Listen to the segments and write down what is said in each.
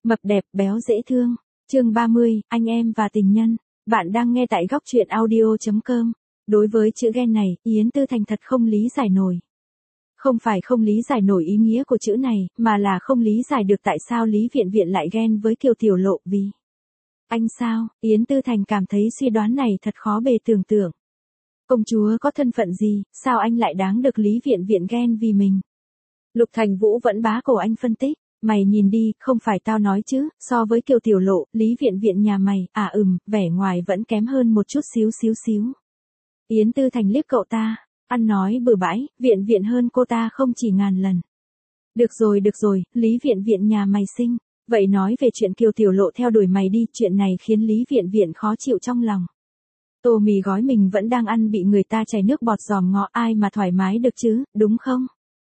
Mập đẹp, béo dễ thương. Chương 30, anh em và tình nhân. Bạn đang nghe tại góc truyện audio.com. Đối với chữ ghen này, Yến Tư Thành thật không lý giải nổi. Không phải không lý giải nổi ý nghĩa của chữ này, mà là không lý giải được tại sao Lý Viện Viện lại ghen với Kiều Tiểu Lộ vì. Anh sao? Yến Tư Thành cảm thấy suy đoán này thật khó bề tưởng tượng. Công chúa có thân phận gì, sao anh lại đáng được Lý Viện Viện ghen vì mình? Lục Thành Vũ vẫn bá cổ anh phân tích. Mày nhìn đi, không phải tao nói chứ, so với Kiều Tiểu Lộ, Lý Viện Viện nhà mày, vẻ ngoài vẫn kém hơn một chút xíu. Yến Tư Thành liếc cậu ta, ăn nói bừa bãi, Viện Viện hơn cô ta không chỉ ngàn lần. Được rồi, Lý Viện Viện nhà mày xinh, vậy nói về chuyện Kiều Tiểu Lộ theo đuổi mày đi, chuyện này khiến Lý Viện Viện khó chịu trong lòng. Tô mì gói mình vẫn đang ăn bị người ta chảy nước bọt giòm ngó, ai mà thoải mái được chứ, đúng không?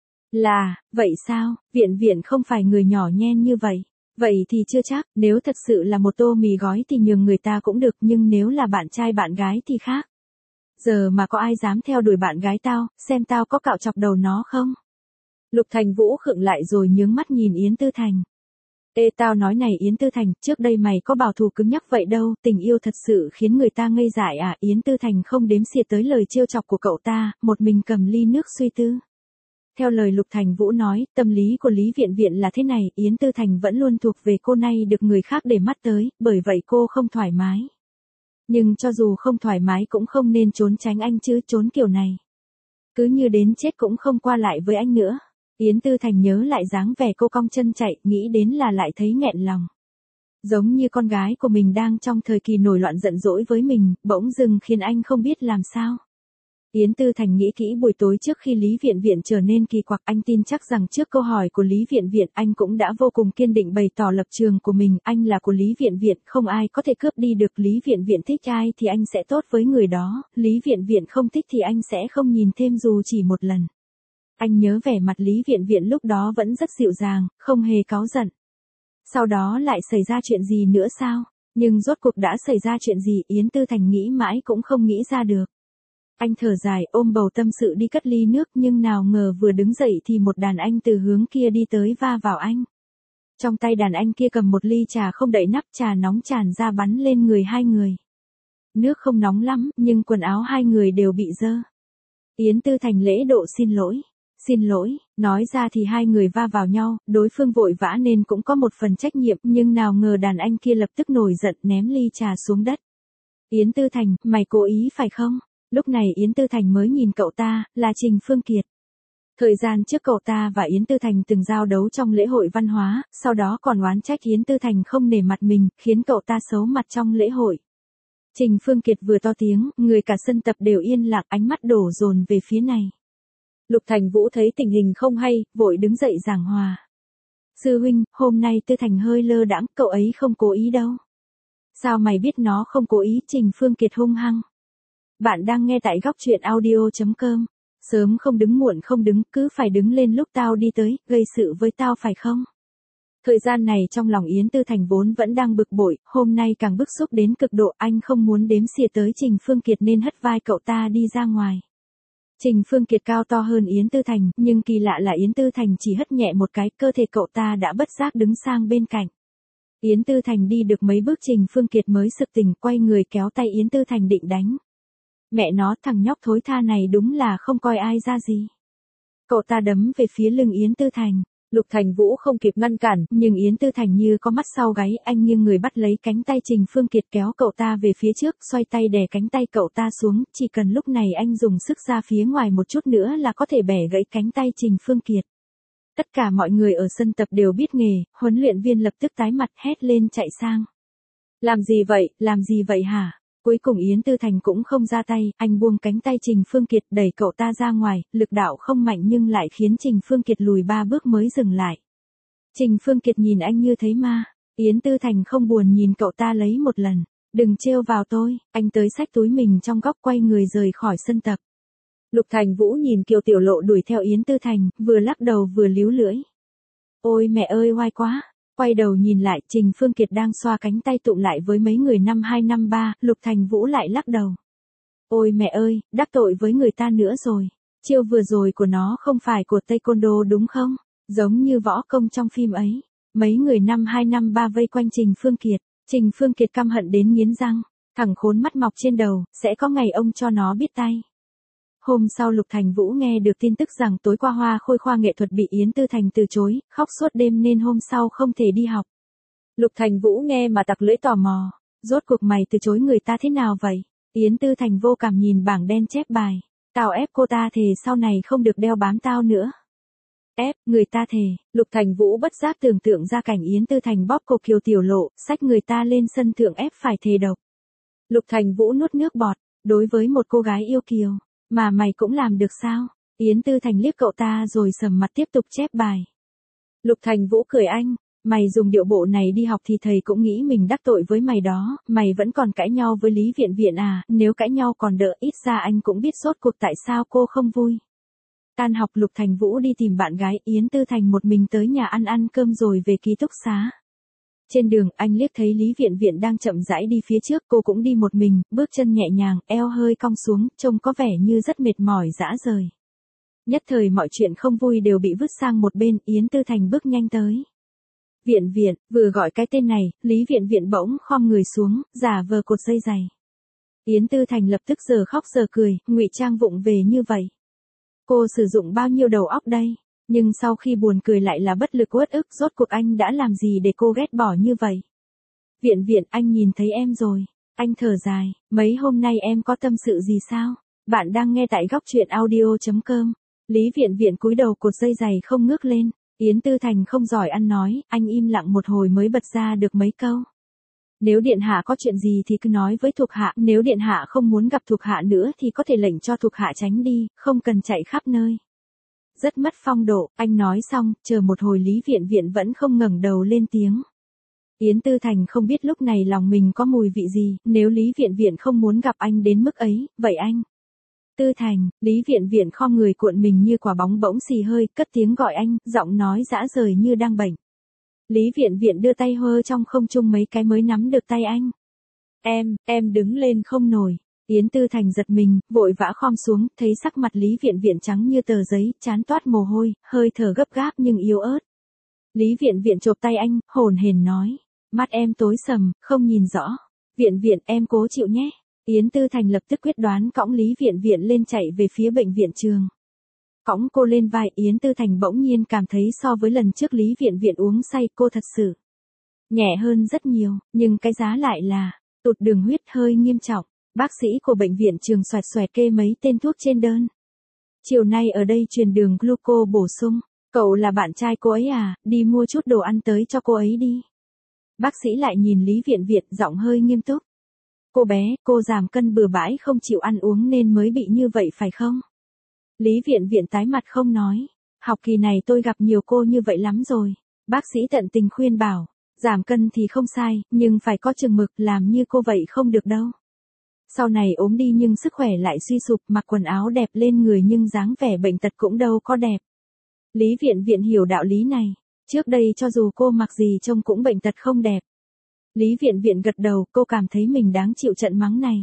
Là, vậy sao, Viện Viện không phải người nhỏ nhen như vậy. Vậy thì chưa chắc, nếu thật sự là một tô mì gói thì nhường người ta cũng được, nhưng nếu là bạn trai bạn gái thì khác. Giờ mà có ai dám theo đuổi bạn gái tao, xem tao có cạo chọc đầu nó không? Lục Thành Vũ khựng lại rồi nhướng mắt nhìn Yến Tư Thành. Ê tao nói này Yến Tư Thành, trước đây mày có bảo thủ cứng nhắc vậy đâu, tình yêu thật sự khiến người ta ngây dại à? Yến Tư Thành không đếm xỉa tới lời trêu chọc của cậu ta, một mình cầm ly nước suy tư. Theo lời Lục Thành Vũ nói, tâm lý của Lý Viện Viện là thế này, Yến Tư Thành vẫn luôn thuộc về cô này được người khác để mắt tới, bởi vậy cô không thoải mái. Nhưng cho dù không thoải mái cũng không nên trốn tránh anh chứ, trốn kiểu này. Cứ như đến chết cũng không qua lại với anh nữa. Yến Tư Thành nhớ lại dáng vẻ cô cong chân chạy, nghĩ đến là lại thấy nghẹn lòng. Giống như con gái của mình đang trong thời kỳ nổi loạn giận dỗi với mình, bỗng dưng khiến anh không biết làm sao. Yến Tư Thành nghĩ kỹ buổi tối trước khi Lý Viện Viện trở nên kỳ quặc, anh tin chắc rằng trước câu hỏi của Lý Viện Viện anh cũng đã vô cùng kiên định bày tỏ lập trường của mình, anh là của Lý Viện Viện, không ai có thể cướp đi được. Lý Viện Viện thích ai thì anh sẽ tốt với người đó, Lý Viện Viện không thích thì anh sẽ không nhìn thêm dù chỉ một lần. Anh nhớ vẻ mặt Lý Viện Viện lúc đó vẫn rất dịu dàng, không hề cáu giận. Sau đó lại xảy ra chuyện gì nữa sao? Nhưng rốt cuộc đã xảy ra chuyện gì Yến Tư Thành nghĩ mãi cũng không nghĩ ra được. Anh thở dài ôm bầu tâm sự đi cất ly nước, nhưng nào ngờ vừa đứng dậy thì một đàn anh từ hướng kia đi tới va vào anh. Trong tay đàn anh kia cầm một ly trà không đậy nắp, trà nóng tràn ra bắn lên người hai người. Nước không nóng lắm, nhưng quần áo hai người đều bị dơ. Yến Tư Thành lễ độ xin lỗi, nói ra thì hai người va vào nhau, đối phương vội vã nên cũng có một phần trách nhiệm, nhưng nào ngờ đàn anh kia lập tức nổi giận ném ly trà xuống đất. Yến Tư Thành, mày cố ý phải không? Lúc này Yến Tư Thành mới nhìn cậu ta, là Trình Phương Kiệt. Thời gian trước cậu ta và Yến Tư Thành từng giao đấu trong lễ hội văn hóa, sau đó còn oán trách Yến Tư Thành không nể mặt mình, khiến cậu ta xấu mặt trong lễ hội. Trình Phương Kiệt vừa to tiếng, người cả sân tập đều yên lặng, ánh mắt đổ dồn về phía này. Lục Thành Vũ thấy tình hình không hay, vội đứng dậy giảng hòa. Sư huynh, hôm nay Tư Thành hơi lơ đãng, cậu ấy không cố ý đâu. Sao mày biết nó không cố ý? Trình Phương Kiệt hung hăng. Bạn đang nghe tại góc truyện audio.com. Sớm không đứng muộn không đứng, cứ phải đứng lên lúc tao đi tới, gây sự với tao phải không? Thời gian này trong lòng Yến Tư Thành vốn vẫn đang bực bội, hôm nay càng bức xúc đến cực độ, anh không muốn đếm xỉa tới Trình Phương Kiệt nên hất vai cậu ta đi ra ngoài. Trình Phương Kiệt cao to hơn Yến Tư Thành, nhưng kỳ lạ là Yến Tư Thành chỉ hất nhẹ một cái, cơ thể cậu ta đã bất giác đứng sang bên cạnh. Yến Tư Thành đi được mấy bước Trình Phương Kiệt mới sực tỉnh, quay người kéo tay Yến Tư Thành định đánh. Mẹ nó, thằng nhóc thối tha này đúng là không coi ai ra gì. Cậu ta đấm về phía lưng Yến Tư Thành. Lục Thành Vũ không kịp ngăn cản, nhưng Yến Tư Thành như có mắt sau gáy, anh nghiêng người bắt lấy cánh tay Trình Phương Kiệt kéo cậu ta về phía trước, xoay tay đè cánh tay cậu ta xuống, chỉ cần lúc này anh dùng sức ra phía ngoài một chút nữa là có thể bẻ gãy cánh tay Trình Phương Kiệt. Tất cả mọi người ở sân tập đều biết nghề, huấn luyện viên lập tức tái mặt hét lên chạy sang. Làm gì vậy hả? Cuối cùng Yến Tư Thành cũng không ra tay, anh buông cánh tay Trình Phương Kiệt đẩy cậu ta ra ngoài, lực đạo không mạnh nhưng lại khiến Trình Phương Kiệt lùi 3 bước mới dừng lại. Trình Phương Kiệt nhìn anh như thấy ma, Yến Tư Thành không buồn nhìn cậu ta lấy một lần, đừng trêu vào tôi, anh tới xách túi mình trong góc quay người rời khỏi sân tập. Lục Thành Vũ nhìn Kiều Tiểu Lộ đuổi theo Yến Tư Thành, vừa lắc đầu vừa líu lưỡi. Ôi mẹ ơi oai quá. Quay đầu nhìn lại, Trình Phương Kiệt đang xoa cánh tay tụm lại với mấy người năm 2 năm 3, Lục Thành Vũ lại lắc đầu. Ôi mẹ ơi, đắc tội với người ta nữa rồi. Chiêu vừa rồi của nó không phải của Taekwondo đúng không? Giống như võ công trong phim ấy. Mấy người năm 253 vây quanh Trình Phương Kiệt. Trình Phương Kiệt căm hận đến nghiến răng. Thằng khốn mắt mọc trên đầu, sẽ có ngày ông cho nó biết tay. Hôm sau Lục Thành Vũ nghe được tin tức rằng tối qua Hoa Khôi khoa nghệ thuật bị Yến Tư Thành từ chối, khóc suốt đêm nên hôm sau không thể đi học. Lục Thành Vũ nghe mà tặc lưỡi tò mò. Rốt cuộc mày từ chối người ta thế nào vậy? Yến Tư Thành vô cảm nhìn bảng đen chép bài. Tao ép cô ta thề sau này không được đeo bám tao nữa. Ép, người ta thề. Lục Thành Vũ bất giác tưởng tượng ra cảnh Yến Tư Thành bóp cô Kiều Tiểu Lộ, xách người ta lên sân thượng ép phải thề độc. Lục Thành Vũ nuốt nước bọt, đối với một cô gái yêu kiều, mà mày cũng làm được sao? Yến Tư Thành liếc cậu ta rồi sầm mặt tiếp tục chép bài. Lục Thành Vũ cười anh, mày dùng điệu bộ này đi học thì thầy cũng nghĩ mình đắc tội với mày đó, mày vẫn còn cãi nhau với Lý Viện Viện à, nếu cãi nhau còn đỡ ít ra anh cũng biết rốt cuộc tại sao cô không vui. Tan học Lục Thành Vũ đi tìm bạn gái, Yến Tư Thành một mình tới nhà ăn cơm rồi về ký túc xá. Trên đường anh liếc thấy Lý Viện Viện đang chậm rãi đi phía trước, cô cũng đi một mình, bước chân nhẹ nhàng, eo hơi cong xuống, trông có vẻ như rất mệt mỏi rã rời. Nhất thời mọi chuyện không vui đều bị vứt sang một bên, Yến Tư Thành bước nhanh tới. Viện Viện, vừa gọi cái tên này, Lý Viện Viện bỗng khom người xuống, giả vờ cột dây giày. Yến Tư Thành lập tức giờ khóc giờ cười, ngụy trang vụng về như vậy. Cô sử dụng bao nhiêu đầu óc đây? Nhưng sau khi buồn cười lại là bất lực uất ức, rốt cuộc anh đã làm gì để cô ghét bỏ như vậy? Viện Viện, anh nhìn thấy em rồi. Anh thở dài, mấy hôm nay em có tâm sự gì sao? Bạn đang nghe tại góc truyện audio.com. Lý Viện Viện cúi đầu cột dây giày không ngước lên. Yến Tư Thành không giỏi ăn nói, anh im lặng một hồi mới bật ra được mấy câu. Nếu điện hạ có chuyện gì thì cứ nói với thuộc hạ, nếu điện hạ không muốn gặp thuộc hạ nữa thì có thể lệnh cho thuộc hạ tránh đi, không cần chạy khắp nơi. Rất mất phong độ, anh nói xong, chờ một hồi Lý Viện Viện vẫn không ngẩng đầu lên tiếng. Yến Tư Thành không biết lúc này lòng mình có mùi vị gì, nếu Lý Viện Viện không muốn gặp anh đến mức ấy, vậy anh. Tư Thành, Lý Viện Viện khom người cuộn mình như quả bóng bỗng xì hơi, cất tiếng gọi anh, giọng nói rã rời như đang bệnh. Lý Viện Viện đưa tay hơ trong không trung mấy cái mới nắm được tay anh. Em đứng lên không nổi. Yến Tư Thành giật mình, vội vã khom xuống, thấy sắc mặt Lý Viện Viện trắng như tờ giấy, trán toát mồ hôi, hơi thở gấp gáp nhưng yếu ớt. Lý Viện Viện chộp tay anh, hồn hển nói, mắt em tối sầm, không nhìn rõ. Viện Viện, em cố chịu nhé. Yến Tư Thành lập tức quyết đoán cõng Lý Viện Viện lên chạy về phía bệnh viện trường. Cõng cô lên vai, Yến Tư Thành bỗng nhiên cảm thấy so với lần trước Lý Viện Viện uống say cô thật sự nhẹ hơn rất nhiều, nhưng cái giá lại là tụt đường huyết hơi nghiêm trọng. Bác sĩ của bệnh viện trường xoẹt xoẹt kê mấy tên thuốc trên đơn. Chiều nay ở đây truyền đường gluco bổ sung. Cậu là bạn trai cô ấy à, đi mua chút đồ ăn tới cho cô ấy đi. Bác sĩ lại nhìn Lý Viện Viện, giọng hơi nghiêm túc. Cô bé, cô giảm cân bừa bãi không chịu ăn uống nên mới bị như vậy phải không? Lý Viện Viện tái mặt không nói. Học kỳ này tôi gặp nhiều cô như vậy lắm rồi. Bác sĩ tận tình khuyên bảo, giảm cân thì không sai, nhưng phải có chừng mực, làm như cô vậy không được đâu. Sau này ốm đi nhưng sức khỏe lại suy sụp, mặc quần áo đẹp lên người nhưng dáng vẻ bệnh tật cũng đâu có đẹp. Lý Viện Viện hiểu đạo lý này. Trước đây cho dù cô mặc gì trông cũng bệnh tật không đẹp. Lý Viện Viện gật đầu, cô cảm thấy mình đáng chịu trận mắng này.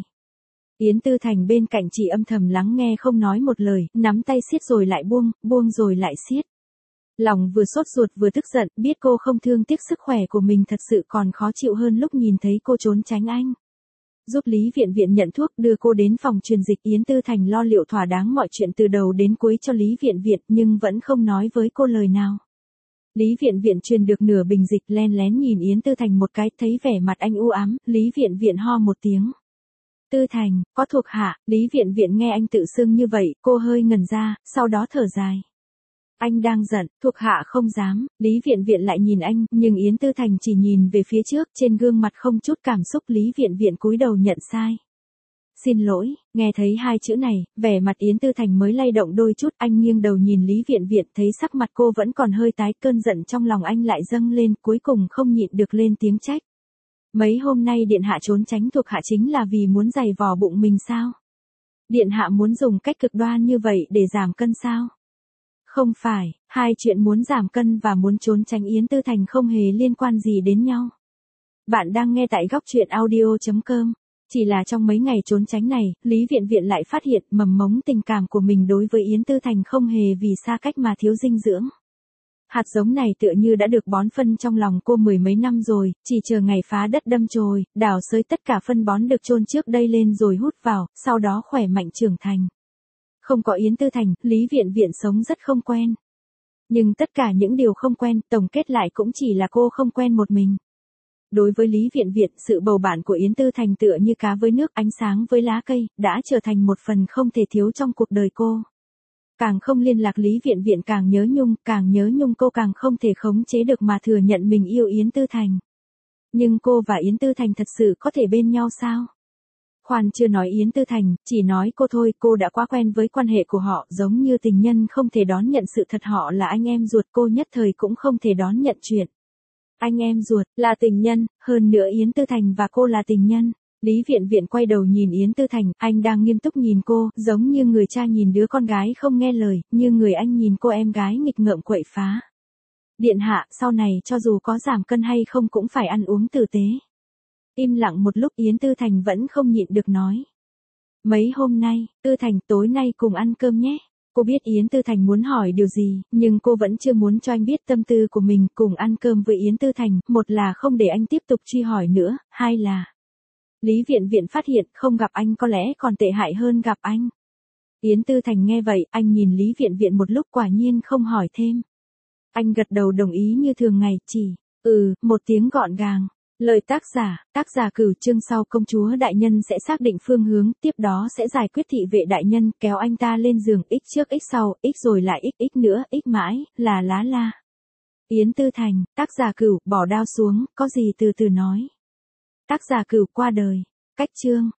Yến Tư Thành bên cạnh chỉ âm thầm lắng nghe không nói một lời, nắm tay siết rồi lại buông, buông rồi lại siết. Lòng vừa sốt ruột vừa tức giận, biết cô không thương tiếc sức khỏe của mình thật sự còn khó chịu hơn lúc nhìn thấy cô trốn tránh anh. Giúp Lý Viện Viện nhận thuốc, đưa cô đến phòng truyền dịch, Yến Tư Thành lo liệu thỏa đáng mọi chuyện từ đầu đến cuối cho Lý Viện Viện nhưng vẫn không nói với cô lời nào. Lý Viện Viện truyền được nửa bình dịch, len lén nhìn Yến Tư Thành một cái, thấy vẻ mặt anh u ám, Lý Viện Viện ho một tiếng. Tư Thành, có thuộc hạ. Lý Viện Viện nghe anh tự xưng như vậy, cô hơi ngẩn ra, sau đó thở dài. Anh đang giận, thuộc hạ không dám. Lý Viện Viện lại nhìn anh, nhưng Yến Tư Thành chỉ nhìn về phía trước, trên gương mặt không chút cảm xúc. Lý Viện Viện cúi đầu nhận sai. Xin lỗi. Nghe thấy hai chữ này, vẻ mặt Yến Tư Thành mới lay động đôi chút, anh nghiêng đầu nhìn Lý Viện Viện, thấy sắc mặt cô vẫn còn hơi tái, cơn giận trong lòng anh lại dâng lên, cuối cùng không nhịn được lên tiếng trách. Mấy hôm nay điện hạ trốn tránh thuộc hạ chính là vì muốn giày vò bụng mình sao? Điện hạ muốn dùng cách cực đoan như vậy để giảm cân sao? Không phải, hai chuyện muốn giảm cân và muốn trốn tránh Yến Tư Thành không hề liên quan gì đến nhau. Bạn đang nghe tại góc truyện audio.com. Chỉ là trong mấy ngày trốn tránh này, Lý Viện Viện lại phát hiện mầm mống tình cảm của mình đối với Yến Tư Thành không hề vì xa cách mà thiếu dinh dưỡng. Hạt giống này tựa như đã được bón phân trong lòng cô mười mấy năm rồi, chỉ chờ ngày phá đất đâm chồi, đào xới tất cả phân bón được chôn trước đây lên rồi hút vào, sau đó khỏe mạnh trưởng thành. Không có Yến Tư Thành, Lý Viện Viện sống rất không quen. Nhưng tất cả những điều không quen, tổng kết lại cũng chỉ là cô không quen một mình. Đối với Lý Viện Viện, sự bầu bạn của Yến Tư Thành tựa như cá với nước, ánh sáng với lá cây, đã trở thành một phần không thể thiếu trong cuộc đời cô. Càng không liên lạc Lý Viện Viện càng nhớ nhung cô càng không thể khống chế được mà thừa nhận mình yêu Yến Tư Thành. Nhưng cô và Yến Tư Thành thật sự có thể bên nhau sao? Khoan chưa nói Yến Tư Thành, chỉ nói cô thôi, cô đã quá quen với quan hệ của họ, giống như tình nhân không thể đón nhận sự thật họ là anh em ruột, cô nhất thời cũng không thể đón nhận chuyện. Anh em ruột, là tình nhân, hơn nữa Yến Tư Thành và cô là tình nhân. Lý Viện Viện quay đầu nhìn Yến Tư Thành, anh đang nghiêm túc nhìn cô, giống như người cha nhìn đứa con gái không nghe lời, như người anh nhìn cô em gái nghịch ngợm quậy phá. Điện hạ, sau này cho dù có giảm cân hay không cũng phải ăn uống tử tế. Im lặng một lúc Yến Tư Thành vẫn không nhịn được nói. Mấy hôm nay, Tư Thành tối nay cùng ăn cơm nhé. Cô biết Yến Tư Thành muốn hỏi điều gì, nhưng cô vẫn chưa muốn cho anh biết tâm tư của mình. Cùng ăn cơm với Yến Tư Thành, một là không để anh tiếp tục truy hỏi nữa, hai là Lý Viện Viện phát hiện không gặp anh có lẽ còn tệ hại hơn gặp anh. Yến Tư Thành nghe vậy, anh nhìn Lý Viện Viện một lúc quả nhiên không hỏi thêm. Anh gật đầu đồng ý như thường ngày, chỉ, một tiếng gọn gàng. Lời tác giả Cửu, chương sau công chúa đại nhân sẽ xác định phương hướng, tiếp đó sẽ giải quyết thị vệ đại nhân, kéo anh ta lên giường, x trước x sau, x rồi lại x nữa, x mãi, là lá la. Yến Tư Thành, tác giả Cửu, bỏ đao xuống, có gì từ từ nói. Tác giả Cửu qua đời. Cách chương.